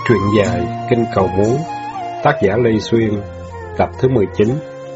Truyện dài Kinh Cầu Muốn, tác giả Lê Xuyên, tập thứ 19.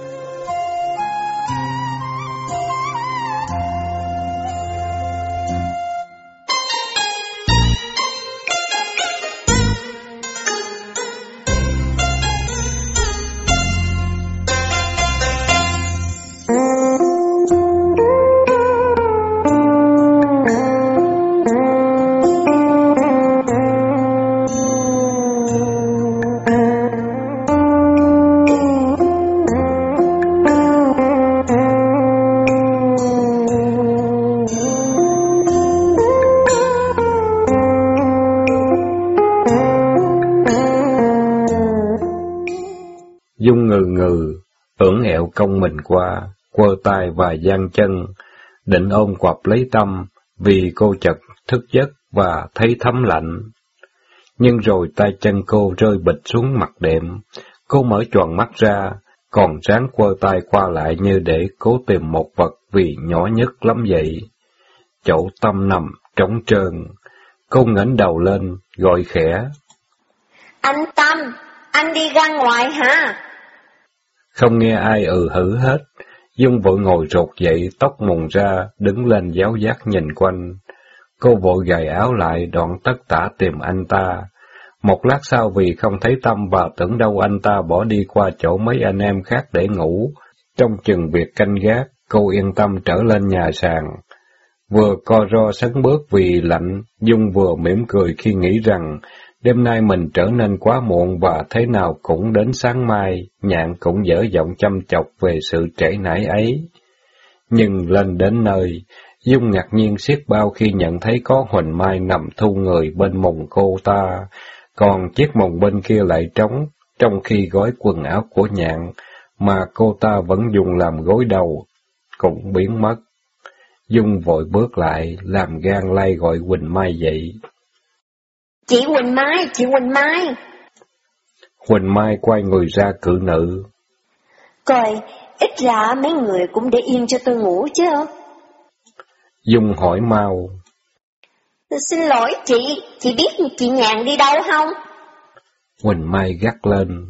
Dung ngừ ngừ, ưỡn ẹo cong mình qua, quơ tay và giang chân, định ôm quặp lấy Tâm, vì cô chợt thức giấc và thấy thấm lạnh. Nhưng rồi tay chân cô rơi bịch xuống mặt đệm, cô mở choàng mắt ra, còn ráng quơ tay qua lại như để cố tìm một vật vì nhỏ nhất lắm vậy. Chỗ Tâm nằm trống trơn, cô ngẩng đầu lên, gọi khẽ. Anh Tâm, anh đi ra ngoài hả? Không nghe ai hử hết, Dung vội ngồi rụt dậy, tóc mùng ra, đứng lên giáo giác nhìn quanh. Cô vội gài áo lại, đoạn tất tả tìm anh ta. Một lát sau vì không thấy Tâm và tưởng đâu anh ta bỏ đi qua chỗ mấy anh em khác để ngủ. Trong chừng việc canh gác, cô yên tâm trở lên nhà sàn. Vừa co ro sấn bước vì lạnh, Dung vừa mỉm cười khi nghĩ rằng đêm nay mình trở nên quá muộn và thế nào cũng đến sáng mai, Nhạn cũng dở giọng chăm chọc về sự trễ nải ấy. Nhưng lên đến nơi, Dung ngạc nhiên xiết bao khi nhận thấy có Huỳnh Mai nằm thu người bên mùng cô ta, còn chiếc mùng bên kia lại trống, trong khi gói quần áo của Nhạn, mà cô ta vẫn dùng làm gối đầu, cũng biến mất. Dung vội bước lại, làm gan lay gọi Huỳnh Mai dậy. Chị Huỳnh Mai, chị Huỳnh Mai. Huỳnh Mai quay người ra cự nữ. Coi, ít ra mấy người cũng để yên cho tôi ngủ chứ. Dung hỏi mau. Xin lỗi chị biết chị Nhạn đi đâu không? Huỳnh Mai gắt lên.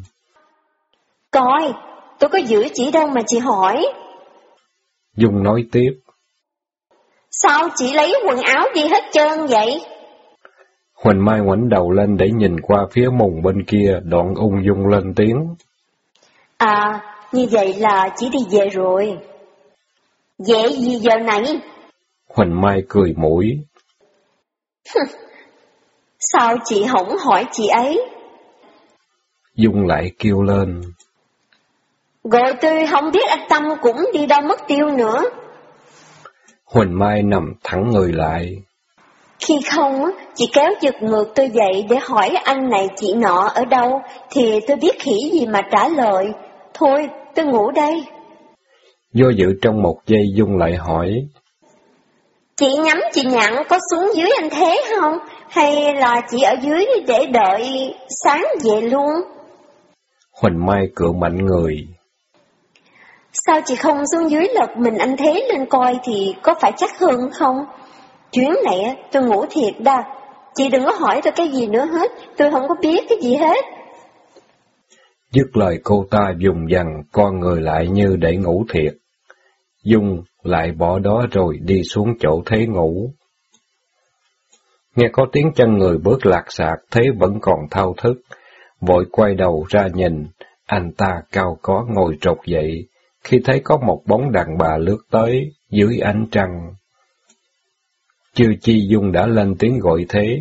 Coi, tôi có giữ chị đâu mà chị hỏi. Dung nói tiếp. Sao chị lấy quần áo đi hết trơn vậy? Huỳnh Mai ngoảnh đầu lên để nhìn qua phía mùng bên kia, đoạn ung dung lên tiếng. À, như vậy là chị đi về rồi. Về gì giờ này? Huỳnh Mai cười mũi. Sao chị không hỏi chị ấy? Dung lại kêu lên. Rồi tôi không biết anh Tâm cũng đi đâu mất tiêu nữa. Huỳnh Mai nằm thẳng người lại. Khi không, chị kéo giật ngược tôi dậy để hỏi anh này chị nọ ở đâu, thì tôi biết khỉ gì mà trả lời. Thôi, tôi ngủ đây. Do dự trong một giây, Dung lại hỏi. Chị nhắm chị Nhạn có xuống dưới anh Thế không? Hay là chị ở dưới để đợi sáng về luôn? Huỳnh Mai cựa mạnh người. Sao chị không xuống dưới lật mình anh Thế lên coi thì có phải chắc hơn không? Chuyến này tôi ngủ thiệt đa. Chị đừng có hỏi tôi cái gì nữa hết, tôi không có biết cái gì hết. Dứt lời cô ta dùng dằng con người lại như để ngủ thiệt. Dung lại bỏ đó rồi đi xuống chỗ Thế ngủ. Nghe có tiếng chân người bước lạc xạc, Thế vẫn còn thao thức. Vội quay đầu ra nhìn, anh ta cao có ngồi trột dậy, khi thấy có một bóng đàn bà lướt tới dưới ánh trăng. Chưa chi Dung đã lên tiếng gọi Thế.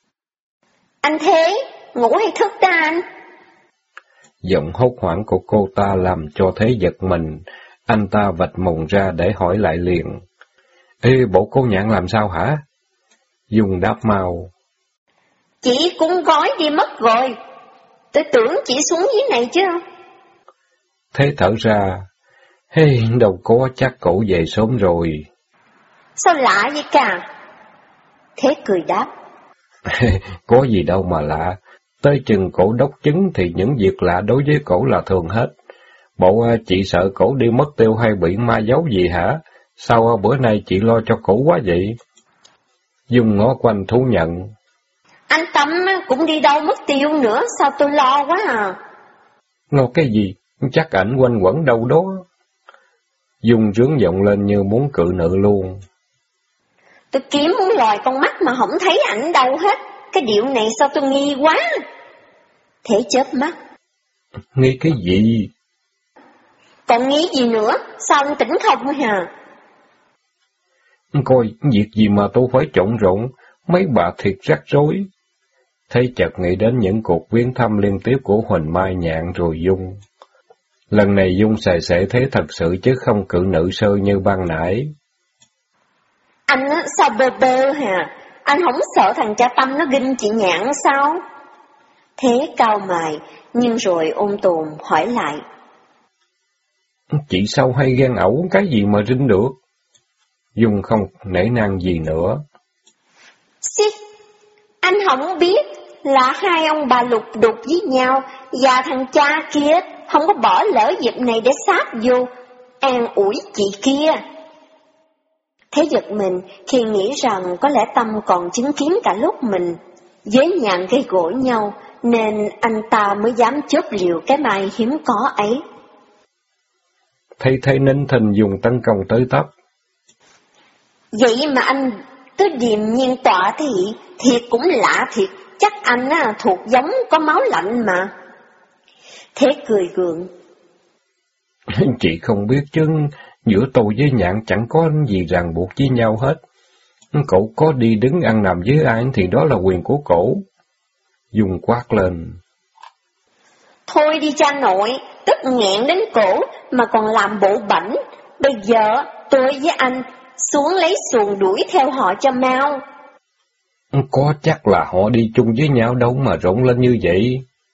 Anh Thế, ngủ hay thức ta anh? Giọng hốt hoảng của cô ta làm cho Thế giật mình, anh ta vạch mùng ra để hỏi lại liền. Ê, bộ cô Nhạn làm sao hả? Dung đáp mau. Chị cũng gói đi mất rồi, tôi tưởng chị xuống dưới này chứ. Thế thở ra, đâu có, chắc cổ về sớm rồi. Sao lạ vậy cả? Thế cười đáp. Có gì đâu mà lạ, tới chừng cổ đốc trứng thì những việc lạ đối với cổ là thường hết. Bộ chị sợ cổ đi mất tiêu hay bị ma giấu gì hả? Sao bữa nay chị lo cho cổ quá vậy? Dung ngó quanh thú nhận. Anh Tâm Tâm cũng đi đâu mất tiêu nữa, sao tôi lo quá à. Lo cái gì? Chắc ảnh quanh quẩn đâu đó. Dung rướng giọng lên như muốn cự nữ luôn. Tôi kiếm muốn lòi con mắt mà không thấy ảnh đâu hết. Cái điệu này sao tôi nghi quá. Thế chớp mắt. Nghi cái gì? Còn nghĩ gì nữa? Sao anh tỉnh không hả? Coi, việc gì mà tôi phải trộn rộn, mấy bà thiệt rắc rối. Thấy chợt nghĩ đến những cuộc viếng thăm liên tiếp của Huỳnh Mai Nhạn rồi Dung. Lần này Dung xài xể thế thật sự chứ không cự nữ sơ như ban nãy. Anh á, sao bơ bơ hả? Anh không sợ thằng cha Tâm nó ghinh chị Nhạn sao? Thế cau mày, nhưng rồi ôm tồn hỏi lại. Chị sao hay ghen ẩu cái gì mà rinh được? Dung không nể nang gì nữa. Xích, anh không biết là hai ông bà lục đục với nhau và thằng cha kia không có bỏ lỡ dịp này để sáp vô, an ủi chị kia. Thế giật mình khi nghĩ rằng có lẽ Tâm còn chứng kiến cả lúc mình với Nhạn gây gỗ nhau, nên anh ta mới dám chớp liều cái mai hiếm có ấy. Thấy nín thinh Dung tấn công tới tấp. Vậy mà anh cứ điềm nhiên tọa thị, thiệt cũng lạ thiệt, chắc anh thuộc giống có máu lạnh mà. Thế cười gượng. Chị không biết chứ, giữa tôi với Nhạn chẳng có gì ràng buộc với nhau hết. Cậu có đi đứng ăn nằm với ai thì đó là quyền của cậu. Dung quát lên. Thôi đi cha nội, tức nghẹn đến cổ mà còn làm bộ bảnh. Bây giờ tôi với anh xuống lấy xuồng đuổi theo họ cho mau. Có chắc là họ đi chung với nhau đâu mà rộn lên như vậy.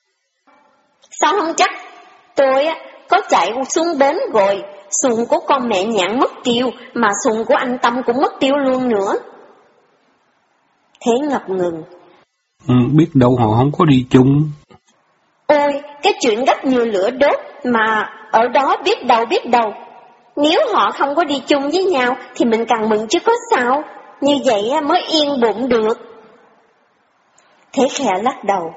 Sao không chắc? Tôi có chạy xuống bến rồi, xuồng của con mẹ Nhạn mất tiêu, mà xuồng của anh Tâm cũng mất tiêu luôn nữa. Thế ngập ngừng. Biết đâu họ không có đi chung. Ôi, cái chuyện gấp như lửa đốt, mà ở đó biết đâu. Nếu họ không có đi chung với nhau thì mình càng mừng chứ có sao, như vậy mới yên bụng được. Thế khẽ lắc đầu.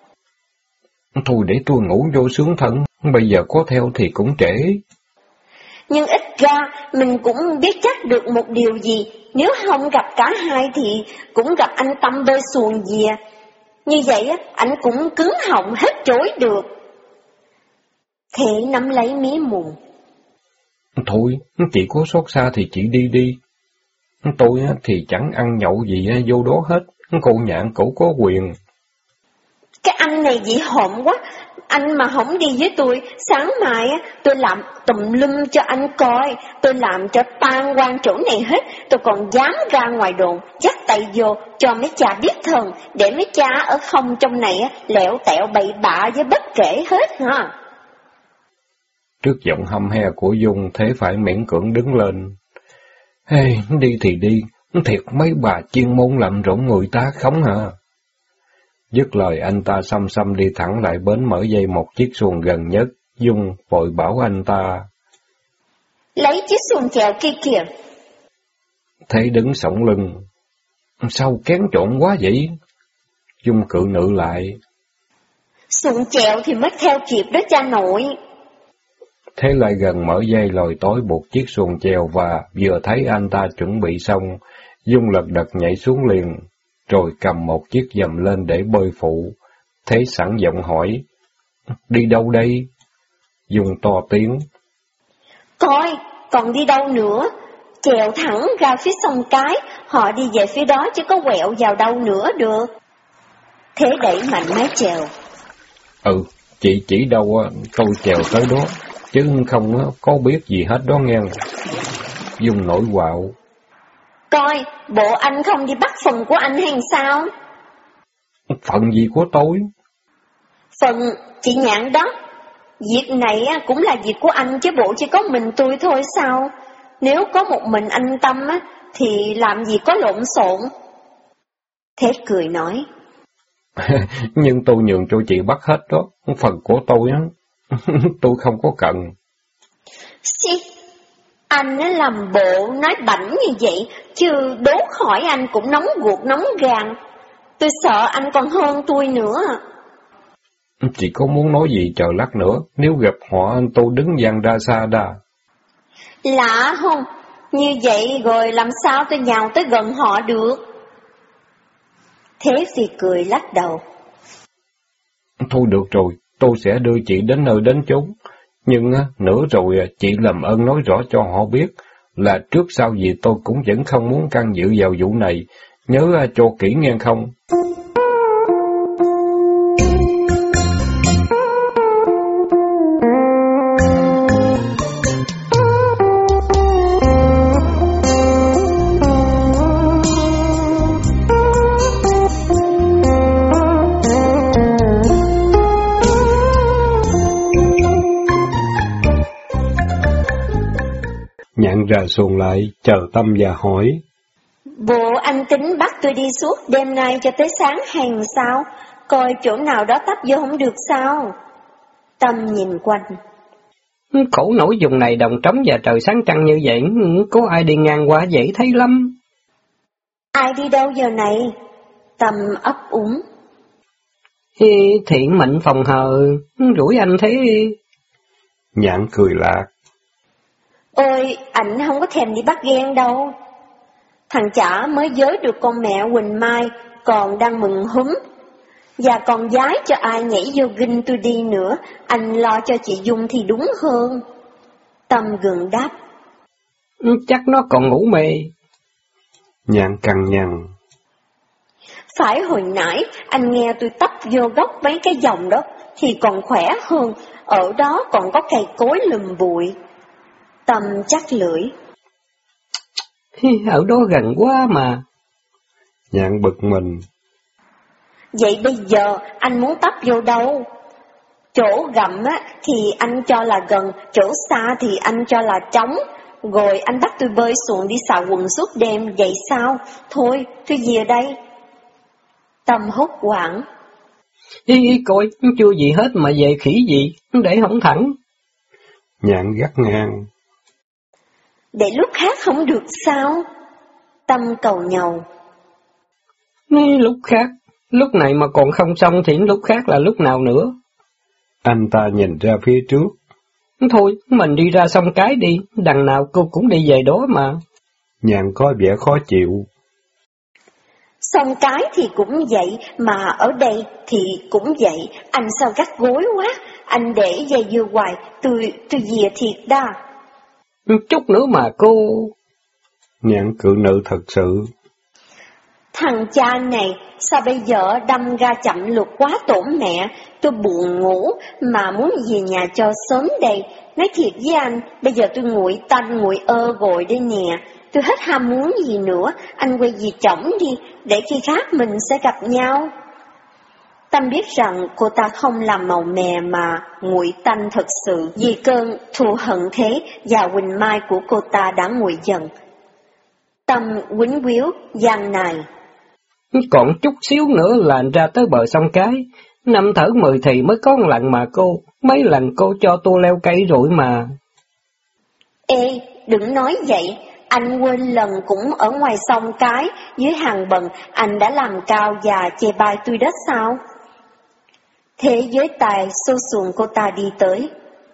Thôi để tôi ngủ vô sướng thân, bây giờ có theo thì cũng trễ. Nhưng ít ra mình cũng biết chắc được một điều gì, nếu không gặp cả hai thì cũng gặp anh Tâm bơi xuồng dìa. Như vậy anh cũng cứng họng hết trối được. Thế nắm lấy mí mùng. Thôi, chị có xót xa thì chị đi đi. Tôi thì chẳng ăn nhậu gì vô đó hết, cô Nhạn cậu có quyền. Cái anh này dị hộm quá, anh mà không đi với tôi, sáng mai tôi làm tùm lum cho anh coi, tôi làm cho tan quan chỗ này hết, tôi còn dám ra ngoài đồn, dắt tay vô cho mấy cha biết thần, để mấy cha ở không trong này lẹo tẹo bậy bạ với bất kể hết ha. Trước giọng hăm he của Dung, Thế phải miễn cưỡng đứng lên. Hey, đi thì đi, thiệt mấy bà chuyên môn làm rộn người ta không hả? Dứt lời anh ta xăm xăm đi thẳng lại bến mở dây một chiếc xuồng gần nhất. Dung vội bảo anh ta. Lấy chiếc xuồng chèo kia kìa. Thế đứng sổng lưng. Sao kén trộn quá vậy? Dung cự nữ lại. Xuồng chèo thì mất theo kịp đó cha nội. Thế lại gần mở dây lòi tối buộc chiếc xuồng chèo và vừa thấy anh ta chuẩn bị xong, Dung lật đật nhảy xuống liền, rồi cầm một chiếc dầm lên để bơi phụ. Thế sẵn giọng hỏi, đi đâu đây? Dung to tiếng. Coi, còn đi đâu nữa? Chèo thẳng ra phía sông Cái, họ đi về phía đó chứ có quẹo vào đâu nữa được. Thế đẩy mạnh mái chèo. Chị chỉ đâu tôi chèo tới đó, chứ không có biết gì hết đó nghe. Dung nổi quạo. Coi, bộ anh không đi bắt phần của anh hay sao? Phần gì của tôi? Phần chị Nhạn đó. Việc này cũng là việc của anh chứ bộ chỉ có mình tôi thôi sao? Nếu có một mình anh Tâm thì làm gì có lộn xộn. Thế cười nói. Nhưng tôi nhường cho chị bắt hết đó, phần của tôi tôi không có cần. Anh làm bộ nói bảnh như vậy, chứ đố hỏi anh cũng nóng ruột nóng gan. tôi sợ anh còn hơn tôi nữa. Chị có muốn nói gì chờ lát nữa, nếu gặp họ anh tôi đứng dàn ra xa đà. Lạ không? Như vậy rồi làm sao tôi nhào tới gần họ được? Thế Phi cười lắc đầu. Thôi được rồi, tôi sẽ đưa chị đến nơi đến chốn. Nhưng nữa rồi chị làm ơn nói rõ cho họ biết là trước sau gì tôi cũng vẫn không muốn can dự vào vụ này. Nhớ cho kỹ nghe không? Nhạn ra xuồng lại, chờ Tâm và hỏi. Bộ anh tính bắt tôi đi suốt đêm nay cho tới sáng hàng sao? Coi chỗ nào đó tấp vô không được sao? Tâm nhìn quanh. Khổ nổi vùng này đồng trống và trời sáng trăng như vậy, có ai đi ngang qua vậy thấy lắm. Ai đi đâu giờ này? Tâm ấp úng. Thiện mệnh phòng hờ, rủi anh thế. Nhạn cười lạc. Ôi, ảnh không có thèm đi bắt ghen đâu. Thằng chả mới giới được con mẹ Quỳnh Mai, còn đang mừng húm. Và còn giái cho ai nhảy vô ginh tôi đi nữa, anh lo cho chị Dung thì đúng hơn. Tâm gượng đáp. Chắc nó còn ngủ mê. Nhạn cằn nhằn. Phải hồi nãy, anh nghe tôi tấp vô gốc mấy cái dòng đó, thì còn khỏe hơn, ở đó còn có cây cối lùm bụi. Tâm chắc lưỡi. Ở đó gần quá mà. Nhạn bực mình. Vậy bây giờ anh muốn tấp vô đâu? Chỗ gặm á thì anh cho là gần, chỗ xa thì anh cho là trống. Rồi anh bắt tôi bơi xuồng đi xà quần suốt đêm, vậy sao? Thôi, tôi về đây. Tâm hốt hoảng. Coi, chưa gì hết mà về khỉ gì, để hổng thẳng. Nhạn gắt ngang. Để lúc khác không được sao? Tâm cầu nhầu. Lúc khác, lúc này mà còn không xong thì lúc khác là lúc nào nữa? Anh ta nhìn ra phía trước. Thôi, mình đi ra sông Cái đi, đằng nào cô cũng đi về đó mà. Nhạn có vẻ khó chịu. Sông Cái thì cũng vậy, mà ở đây thì cũng vậy, anh sao gắt gối quá, anh để dây dưa hoài, tôi về thiệt đa. Chút nữa mà cô... Nhạn cự nữ thật sự. Thằng cha này, sao bây giờ đâm ra chậm lụt quá tổn mẹ, tôi buồn ngủ mà muốn về nhà cho sớm đây. Nói thiệt với anh, bây giờ tôi nguội tanh nguội rồi đây nè, tôi hết ham muốn gì nữa, anh quay về chổng đi, để khi khác mình sẽ gặp nhau. Tâm biết rằng cô ta không làm màu mè mà nguội tanh thật sự, vì cơn thù hận thế và Quỳnh Mai của cô ta đã nguội dần. Tâm quýnh quýu, gian nài. Còn chút xíu nữa là ra tới bờ sông Cái, 5 thở 10 thì mới có một lần mà cô, mấy lần cô cho tôi leo cây rồi mà. Ê, đừng nói vậy, anh quên lần cũng ở ngoài sông Cái, dưới hàng bần, anh đã làm cao và chê bai tôi đất sao? Thế giới tài xô xuồng cô ta đi tới.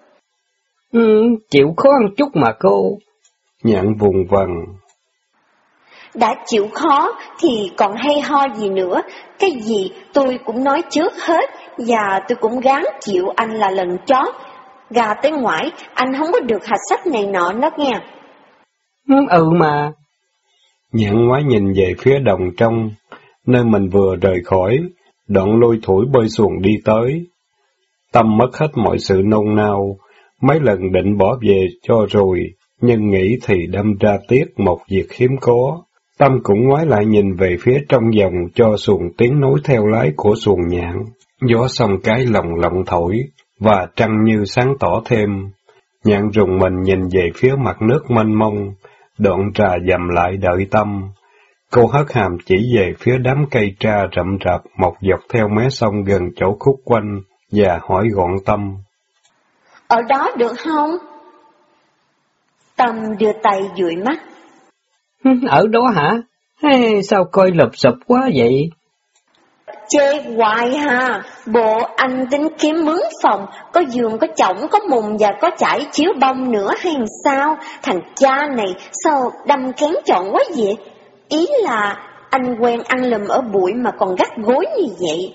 Chịu khó ăn chút mà cô. Nhạn vùng vằng. Đã chịu khó thì còn hay ho gì nữa, cái gì tôi cũng nói trước hết, và tôi cũng gắng chịu anh là lần chót. Gà tới ngoải, anh không có được hạch sách này nọ đó nghe. Mà. Nhạn ngoái nhìn về phía đồng trong, nơi mình vừa rời khỏi, đoạn lôi thủi bơi xuồng đi tới. Tâm mất hết mọi sự nôn nao, mấy lần định bỏ về cho rồi, nhưng nghĩ thì đâm ra tiếc một việc hiếm có. Tâm cũng ngoái lại nhìn về phía trong vòng cho xuồng tiến nối theo lái của xuồng Nhạn. Gió sông Cái lồng lộng thổi, và trăng như sáng tỏ thêm. Nhạn rùng mình nhìn về phía mặt nước mênh mông, đoạn trà dầm lại đợi Tâm. Cô hất hàm chỉ về phía đám cây tra rậm rạp mọc dọc theo mé sông gần chỗ khúc quanh, và hỏi gọn Tâm. Ở đó được không? Tâm đưa tay dụi mắt. Ở đó hả? Sao coi lụp xụp quá vậy? chê hoài ha. Bộ anh tính kiếm mướn phòng, có giường, có chõng, có mùng và có trải chiếu bông nữa hay sao? Thằng cha này sao đâm kén chọn quá vậy? Ý là anh quen ăn lùm ở bụi mà còn gắt gối như vậy.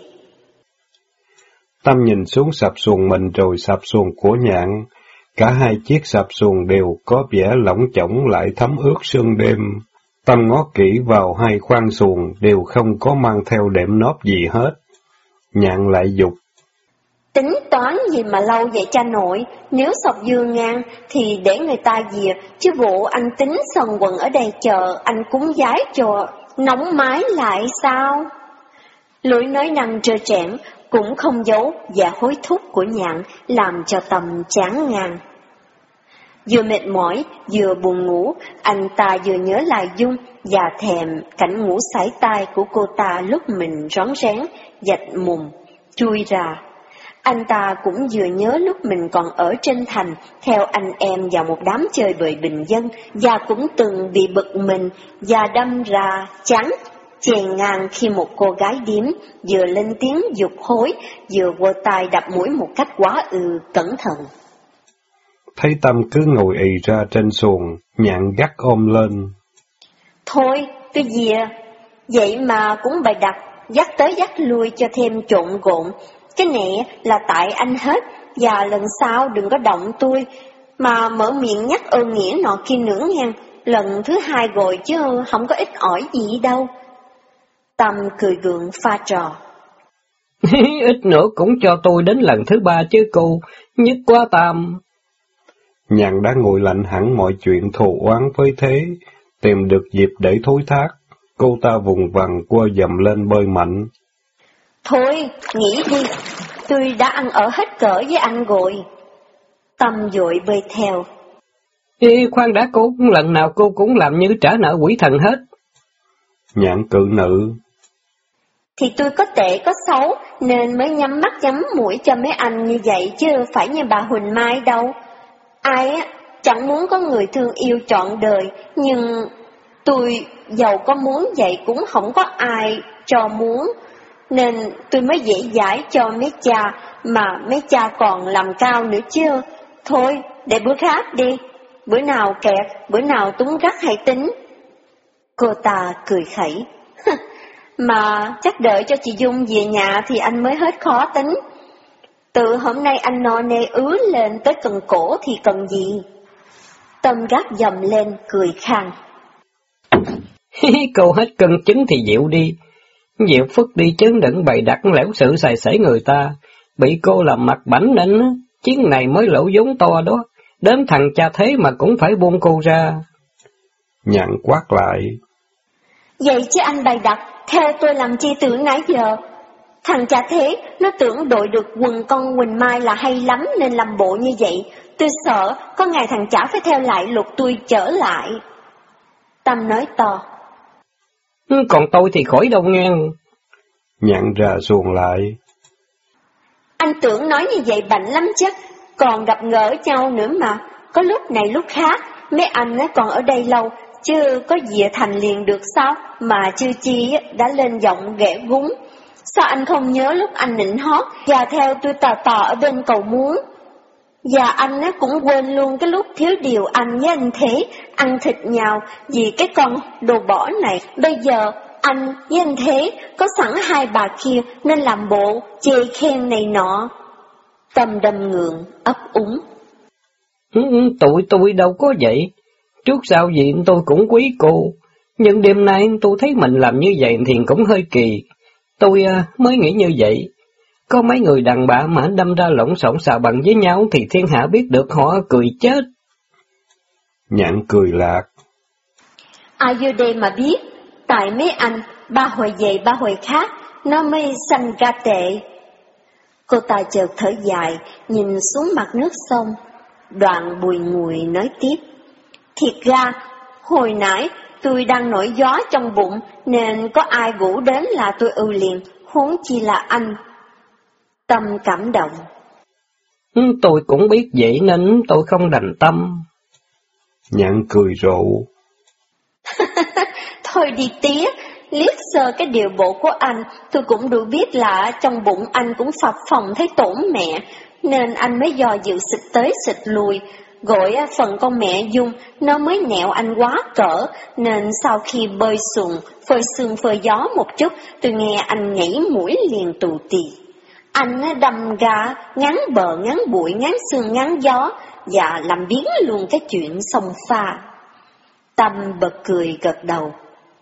Tâm nhìn xuống sập xuồng mình rồi sập xuồng của Nhạn. Cả hai chiếc sập xuồng đều có vẻ lỏng chỏng lại thấm ướt sương đêm. Tâm ngó kỹ vào hai khoang xuồng đều không có mang theo đệm nóp gì hết. Nhạn lại dục. Tính toán gì mà lâu vậy cha nội, nếu sọc dưa ngang thì để người ta dìa, chứ bộ anh tính sần quần ở đây chờ anh cúng giái cho nóng mái lại sao? Lưỡi nói năng trơ trẽn, cũng không giấu và hối thúc của Nhạn làm cho Tâm chán ngàn. Vừa mệt mỏi, vừa buồn ngủ, anh ta vừa nhớ lại Dung và thèm cảnh ngủ sải tai của cô ta lúc mình rón rén, dạch mùng, chui ra. Anh ta cũng vừa nhớ lúc mình còn ở trên thành, theo anh em vào một đám chơi bời bình dân, và cũng từng bị bực mình và đâm ra chán chèn ngang khi một cô gái điếm vừa lên tiếng giục hối, vừa quơ tay đập mũi một cách quá cẩn thận. Thấy Tâm cứ ngồi ì ra trên xuồng, Nhạn gắt ôm lên. Thôi, tôi dìa, vậy mà cũng bày đặt, dắt tới dắt lui cho thêm trộn gộn. Cái này là tại anh hết, và lần sau đừng có động tôi, mà mở miệng nhắc ơn nghĩa nọ kia nữa nha. Lần thứ hai rồi chứ không có ít ỏi gì đâu. Tâm cười gượng pha trò. Ít nữa cũng cho tôi đến lần thứ ba chứ cô, nhất quá Tam. Nhạn đã nguội lạnh hẳn mọi chuyện thù oán với thế, tìm được dịp để thối thác. Cô ta vùng vằng quơ dầm lên bơi mạnh. Thôi, nghỉ đi, tôi đã ăn ở hết cỡ với anh rồi. Tâm vội bơi theo. Ê, khoan đã cô, lần nào cô cũng làm như trả nợ quỷ thần hết. Nhạn cự nữ. Thì tôi có tệ có xấu, nên mới nhắm mắt nhắm mũi cho mấy anh như vậy, chứ phải như bà Huỳnh Mai đâu. Ai á, chẳng muốn có người thương yêu trọn đời, nhưng tôi dầu có muốn vậy cũng không có ai cho muốn, nên tôi mới dễ dãi cho mấy cha, mà mấy cha còn làm cao nữa chứ. Thôi, để bữa khác đi, bữa nào kẹt, bữa nào túng gắt hay tính. Cô ta cười khẩy. Mà chắc đợi cho chị Dung về nhà thì anh mới hết khó tính. Từ hôm nay anh no nê ứ lên tới cần cổ thì cần gì? Tâm gác dầm lên, cười khang. Cô hết cân chứng thì dịu đi. Dịu phức đi chứ đừng bày đặt lẻo sự xài xể người ta. Bị cô làm mặt bảnh nên chuyến này mới lỗ vốn to đó. Đến thằng cha thế mà cũng phải buông cô ra. Nhạn quát lại. Vậy chứ anh bày đặt, theo tôi làm chi tưởng nãy giờ. Thằng cha thế, nó tưởng đội được quần con Quỳnh Mai là hay lắm nên làm bộ như vậy. Tôi sợ có ngày thằng chả phải theo lại lục tôi trở lại. Tâm nói to. Còn tôi thì khỏi đâu nghe. Nhạn ra xuồng lại. Anh tưởng nói như vậy bảnh lắm chứ, còn gặp gỡ nhau nữa mà. Có lúc này lúc khác, mấy anh còn ở đây lâu, chứ có dìa thành liền được sao, mà Chư Chi đã lên giọng ghẻ gúng. Sao anh không nhớ lúc anh nịnh hót và theo tôi tò tò ở bên cầu muốn? Và anh cũng quên luôn cái lúc thiếu điều anh với anh Thế ăn thịt nhau vì cái con đồ bỏ này. Bây giờ anh với anh Thế có sẵn hai bà kia nên làm bộ chê khen này nọ. Tâm đâm ngượng, ấp úng. Tụi tôi đâu có vậy. Trước sau gì tôi cũng quý cô. Nhưng đêm nay tôi thấy mình làm như vậy thì cũng hơi kỳ. Tôi mới nghĩ như vậy. Có mấy người đàn bà mà đâm ra lộn xộn xà bằng với nhau thì thiên hạ biết được họ cười chết. Nhạn cười lạc. Ai vô đây mà biết, tại mấy anh, ba hồi về ba hồi khác, nó mới sanh ra tệ. Cô ta chợt thở dài, nhìn xuống mặt nước sông, đoạn bùi ngùi nói tiếp. Thiệt ra, hồi nãy tôi đang nổi gió trong bụng, nên có ai rủ đến là tôi liền, huống chi là anh. Tâm cảm động. Tôi cũng biết vậy nên tôi không đành tâm. Nhạn cười rộ. Thôi đi tía, liếc sơ cái điều bộ của anh, tôi cũng đủ biết là trong bụng anh cũng phập phồng thấy tổn mẹ, nên anh mới dò dự xịt tới xịt lui. Gọi phần con mẹ Dung, nó mới nẹo anh quá cỡ, nên sau khi bơi xuồng, phơi sương phơi gió một chút, tôi nghe anh nhảy mũi liền tù tì. Anh đâm ra, ngắn bờ, ngắn bụi, ngắn sương, ngắn gió, và làm biến luôn cái chuyện sông pha. Tâm bật cười gật đầu.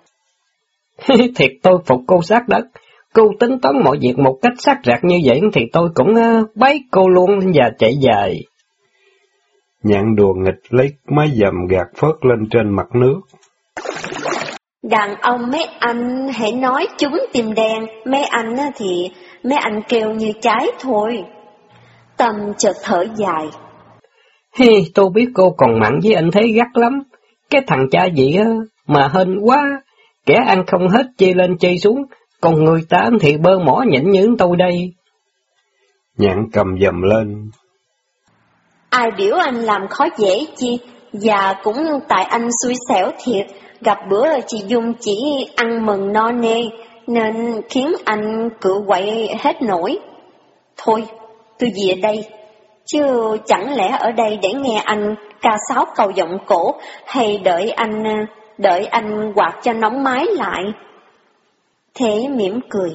Thiệt tôi phục cô sát đất. Cô tính toán mọi việc một cách xác rạc như vậy thì tôi cũng bái cô luôn và chạy dài. Nhạn đùa nghịch lấy mái dầm gạt phớt lên trên mặt nước. Đàn ông mấy anh hãy nói chúng tìm đen, mấy anh thì mấy anh kêu như trái thôi. Tâm chợt thở dài. Tôi biết cô còn mặn với anh Thế gắt lắm. Cái thằng cha gì mà hên quá, kẻ ăn không hết chê lên chê xuống, còn người ta thì bơ mỏ nhỉnh như tôi đây. Nhạn cầm dầm lên. Ai biểu anh làm khó dễ chi, và cũng tại anh xui xẻo thiệt, gặp bữa chị Dung chỉ ăn mừng no nê, nên khiến anh cự quậy hết nổi. Thôi, tôi về đây, chứ chẳng lẽ ở đây để nghe anh ca sáo cầu giọng cổ, hay đợi anh quạt cho nóng mái lại. Thế mỉm cười.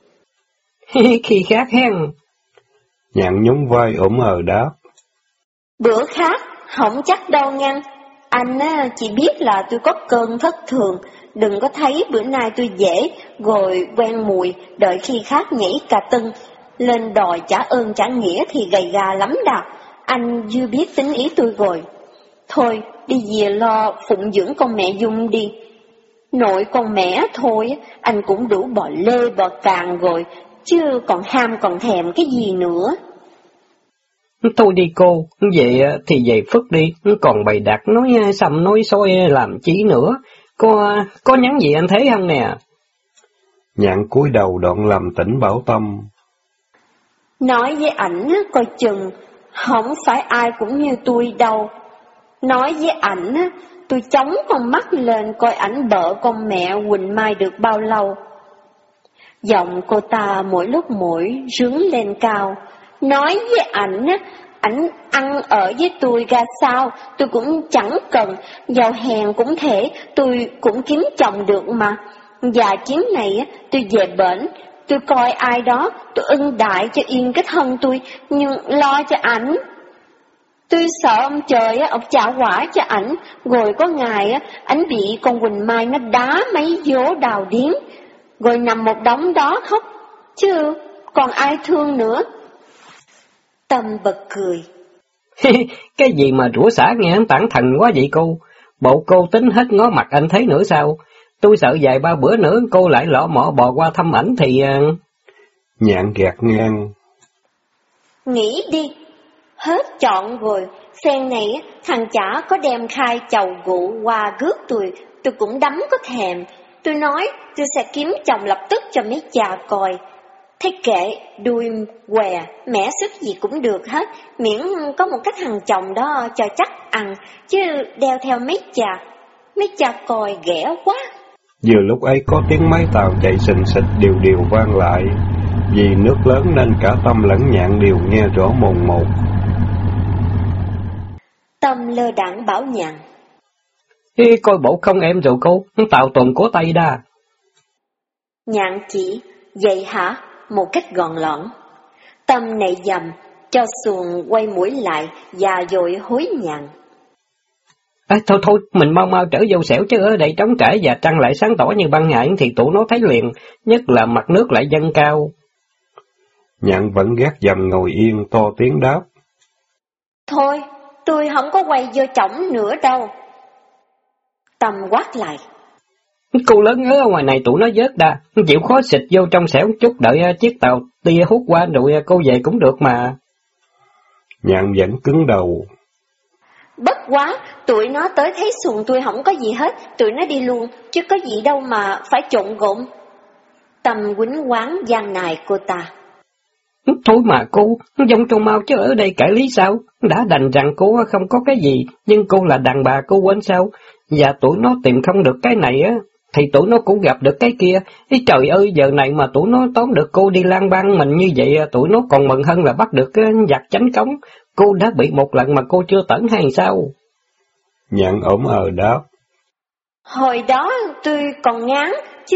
Khi khác hen. Nhạn nhún vai ủng đáp. Bữa khác, không chắc đâu ngăn. Anh chỉ biết là tôi có cơn thất thường, đừng có thấy bữa nay tôi dễ, rồi quen mùi, đợi khi khác nhảy cà tưng, lên đòi trả ơn trả nghĩa thì gầy gà lắm đà. Anh dư biết tính ý tôi rồi. Thôi, đi về lo phụng dưỡng con mẹ Dung đi. Nội con mẹ thôi, anh cũng đủ bò lê bò càng rồi, chứ còn ham còn thèm cái gì nữa. Thôi đi cô, vậy thì về phức đi, còn bày đặt nói xăm nói xôi làm chí nữa. Có nhắn gì anh thấy không nè? Nhạn cúi đầu đoạn làm tỉnh bảo Tâm. Nói với ảnh coi chừng, không phải ai cũng như tôi đâu. Nói với ảnh, tôi chống con mắt lên coi ảnh bợ con mẹ Quỳnh Mai được bao lâu. Giọng cô ta mỗi lúc mỗi rướng lên cao. Nói với ảnh ăn ở với tôi ra sao, tôi cũng chẳng cần, giàu hèn cũng thể, tôi cũng kiếm chồng được mà. Và chuyến này tôi về bển, tôi coi ai đó, tôi ưng đại cho yên cái thân tôi, nhưng lo cho ảnh. Tôi sợ ông trời ông trả quả cho ảnh, rồi có ngày ảnh bị con Quỳnh Mai nó đá mấy vố đào điếng, rồi nằm một đống đó khóc, chứ còn ai thương nữa. Tâm bật cười. Cái gì mà rủa xả nghe anh tản thần quá vậy cô? Bộ cô tính hết ngó mặt anh thấy nữa sao? Tôi sợ vài ba bữa nữa cô lại lọ mọ bò qua thăm ảnh thì... Nhạn gạt ngang. Nghĩ đi, hết chọn rồi, phen này thằng chả có đem khai chầu rượu qua rước tôi cũng đắm có thèm. Tôi nói tôi sẽ kiếm chồng lập tức cho mấy cha coi. Thế kệ, đuôi què, mẻ sức gì cũng được hết, miễn có một cái thằng chồng đó cho chắc ăn, chứ đeo theo mấy cha coi ghẻ quá. Vừa lúc ấy có tiếng máy tàu chạy xình xịch đều vang lại, vì nước lớn nên cả Tâm lẫn Nhạn đều nghe rõ mồn một. Tâm lơ đãng bảo Nhạn. Coi bộ không em rồi cô, tàu tuần của Tây đa. Nhạn chỉ, vậy hả? Một cách gọn lõn. Tâm nảy dầm, cho xuồng quay mũi lại và rồi hối Nhạn. Thôi, mình mau trở vô xẻo chứ ở đây trống trải và trăng lại sáng tỏ như ban ngày thì tụi nó thấy liền, nhất là mặt nước lại dâng cao. Nhạn vẫn gác dầm ngồi yên to tiếng đáp. Thôi, tôi không có quay vô trỏng nữa đâu. Tâm quát lại. Cô lớn ở ngoài này tụi nó vớt đa, chịu khó xịt vô trong xẻo chút đợi chiếc tàu tia hút qua rồi cô về cũng được mà. Nhạn vẫn cứng đầu. Bất quá, tụi nó tới thấy xuồng tôi không có gì hết, tụi nó đi luôn, chứ có gì đâu mà phải trộn gộn. Tâm quýnh quán gian nài cô ta. Thôi mà cô, dông trong mau chứ ở đây cãi lý sao? Đã đành rằng cô không có cái gì, nhưng cô là đàn bà cô quên sao? Và tụi nó tìm không được cái này á, thì tụi nó cũng gặp được cái kia. Trời ơi, giờ này mà tụi nó tóm được cô đi lang bang mình như vậy, tụi nó còn mừng hơn là bắt được giặc chánh cống. Cô đã bị một lần mà cô chưa tẩn hay sao? Nhạn ổm đáp. Hồi đó tôi còn ngán, chứ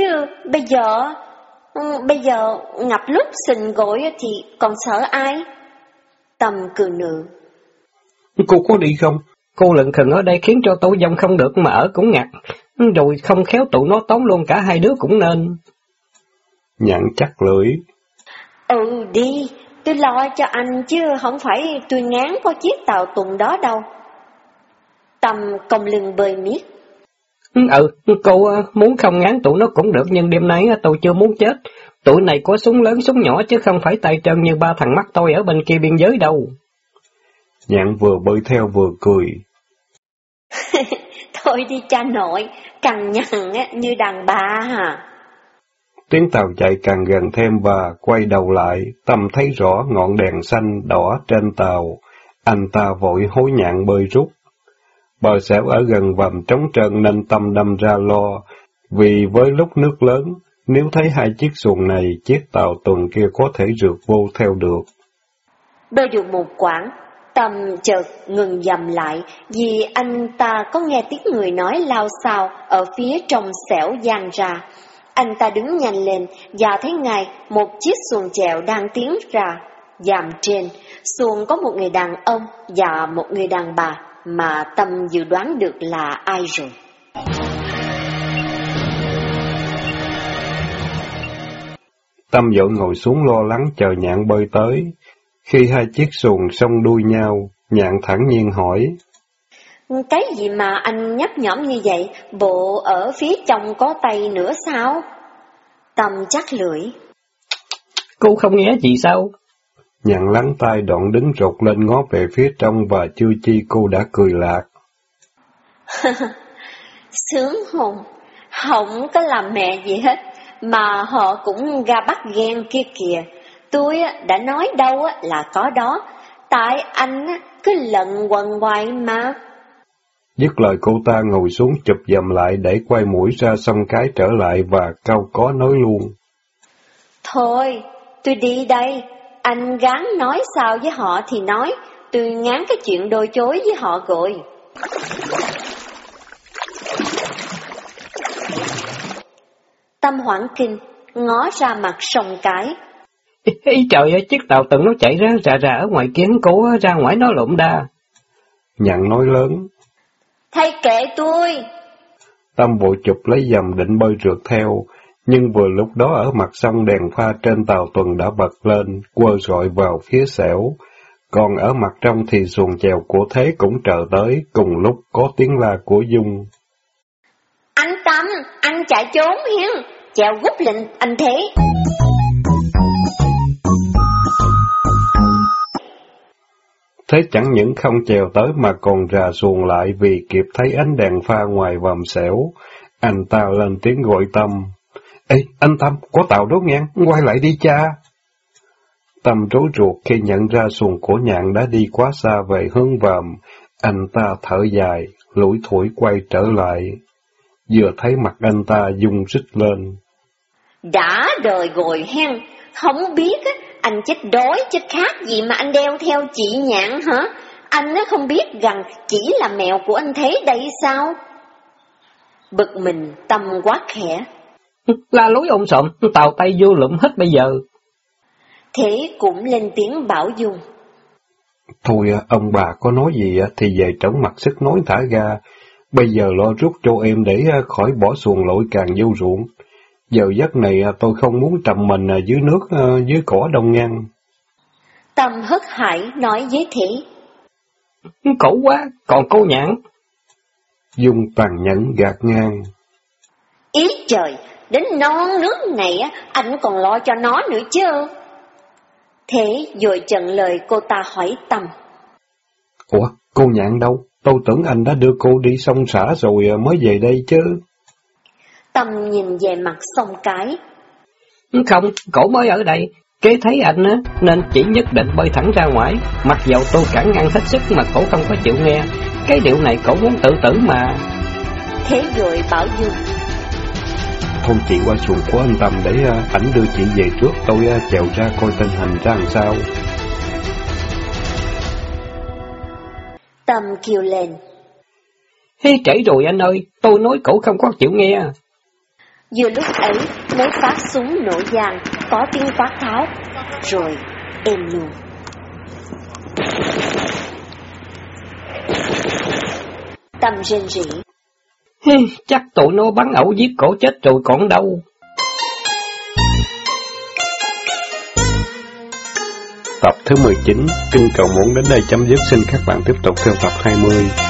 bây giờ ngập lúc sình gội thì còn sợ ai? Tâm cười nự. Cô có đi không? Cô lận khừng ở đây khiến cho tôi dông không được mà ở cũng ngặt. Rồi không khéo tụi nó tóm luôn cả hai đứa cũng nên. Nhạn chắc lưỡi. Đi, tôi lo cho anh chứ không phải tôi ngán có chiếc tàu tuần đó đâu. Tâm cong lưng bơi miết. Cô muốn không ngán tụi nó cũng được, nhưng đêm nay tôi chưa muốn chết. Tụi này có súng lớn súng nhỏ chứ không phải tay trơn như ba thằng mắt tôi ở bên kia biên giới đâu. Nhạn vừa bơi theo vừa cười. Thôi đi cha nội, cằn nhằn như đàn bà hả? Tiếng tàu chạy càng gần thêm và quay đầu lại, Tâm thấy rõ ngọn đèn xanh đỏ trên tàu. Anh ta vội hối Nhạn bơi rút. Bờ xẻo ở gần vàm trống trơn nên Tâm đâm ra lo, vì với lúc nước lớn, nếu thấy hai chiếc xuồng này, chiếc tàu tuần kia có thể rượt vô theo được. Bơi được một quãng, Tâm chợt ngừng dầm lại, vì anh ta có nghe tiếng người nói lao xao ở phía trong xẻo gian ra. Anh ta đứng nhanh lên và thấy ngay một chiếc xuồng chèo đang tiến ra. Dàm trên, xuồng có một người đàn ông và một người đàn bà, mà Tâm dự đoán được là ai rồi. Tâm vội ngồi xuống lo lắng chờ Nhạn bơi tới. Khi hai chiếc xuồng xông đuôi nhau, Nhạn thản nhiên hỏi. Cái gì mà anh nhấp nhõm như vậy, bộ ở phía trong có tay nữa sao? Tâm chắc lưỡi. Cô không nghe gì sao? Nhạn lắng tai đoạn đứng rụt lên ngó về phía trong và chưa chi cô đã cười lạc. Sướng hồn, không có làm mẹ gì hết, mà họ cũng ga bắt ghen kia kìa. Tôi đã nói đâu là có đó, tại anh cứ lận quần hoài mà. Dứt lời cô ta ngồi xuống chụp dầm lại để quay mũi ra xong cái trở lại và cau có nói luôn. Thôi, tôi đi đây, anh gắng nói sao với họ thì nói, tôi ngán cái chuyện đôi chối với họ rồi. Tâm hoảng kinh, ngó ra mặt sông cái. Ý trời ơi, chiếc tàu tuần nó chạy ra ở ngoài kia, cô ra ngoài nó lộn đa. Nhạn nói lớn. Thay kệ tôi. Tâm vội chụp lấy dầm định bơi rượt theo, nhưng vừa lúc đó ở mặt sông đèn pha trên tàu tuần đã bật lên, quơ rọi vào phía xẻo. Còn ở mặt trong thì xuồng chèo của Thế cũng chờ tới, cùng lúc có tiếng la của Dung. Anh Tâm, anh chạy trốn hiên, chèo gúp lệnh anh Thế. Thế chẳng những không chèo tới mà còn rà xuồng lại vì kịp thấy ánh đèn pha ngoài vòm xẻo. Anh ta lên tiếng gọi Tâm. Ê, anh Tâm, có tàu đó nghe, quay lại đi cha. Tâm rối ruột khi nhận ra xuồng của Nhạn đã đi quá xa về hướng vòm. Anh ta thở dài, lủi thủi quay trở lại. Vừa thấy mặt anh ta Dung rít lên. Đã đời rồi hen, không biết anh chết đói chết khát gì mà anh đeo theo chị Nhạn hả? Anh không biết rằng chỉ là mèo của anh Thế đây sao? Bực mình, Tâm quát khẽ. La lối ôm sộm, tàu tay vô lụm hết bây giờ. Thế cũng lên tiếng bảo Dung. Thôi, ông bà có nói gì thì về trống mặt sức nói thả ga. Bây giờ lo rút cho em để khỏi bỏ xuồng lội càng vô ruộng. Giờ giấc này tôi không muốn trầm mình dưới nước, dưới cỏ đông ngăn. Tâm hớt hải nói với Thế. Cổ quá, còn cô Nhạn. Dung tàn nhẫn gạt ngang. Ý trời, đến non nước này anh còn lo cho nó nữa chứ. Thế rồi chận lời cô ta hỏi Tâm. Ủa, cô Nhạn đâu? Tôi tưởng anh đã đưa cô đi sông xã rồi mới về đây chứ. Tâm nhìn về mặt sông cái. Không, cổ mới ở đây. Kế thấy anh nên chỉ nhất định bơi thẳng ra ngoài. Mặc dầu tôi cản ngăn hết sức mà cổ không có chịu nghe. Cái điều này cổ muốn tự tử mà. Thế rồi bảo Dung. thôn chị qua xuồng của anh Tâm để ảnh đưa chị về trước, tôi chèo ra coi tình hình ra làm sao. Tâm kêu lên. Trễ rồi anh ơi, tôi nói cậu không có chịu nghe. Vừa lúc ấy, mấy phát súng nổ giàn, có tiếng quát tháo, rồi êm luôn. Tâm rên rỉ. Chắc tụi nó bắn ẩu giết cổ chết rồi còn đâu. Tập thứ 19, Kinh Cầu Muốn đến đây chấm dứt, xin các bạn tiếp tục theo tập 20.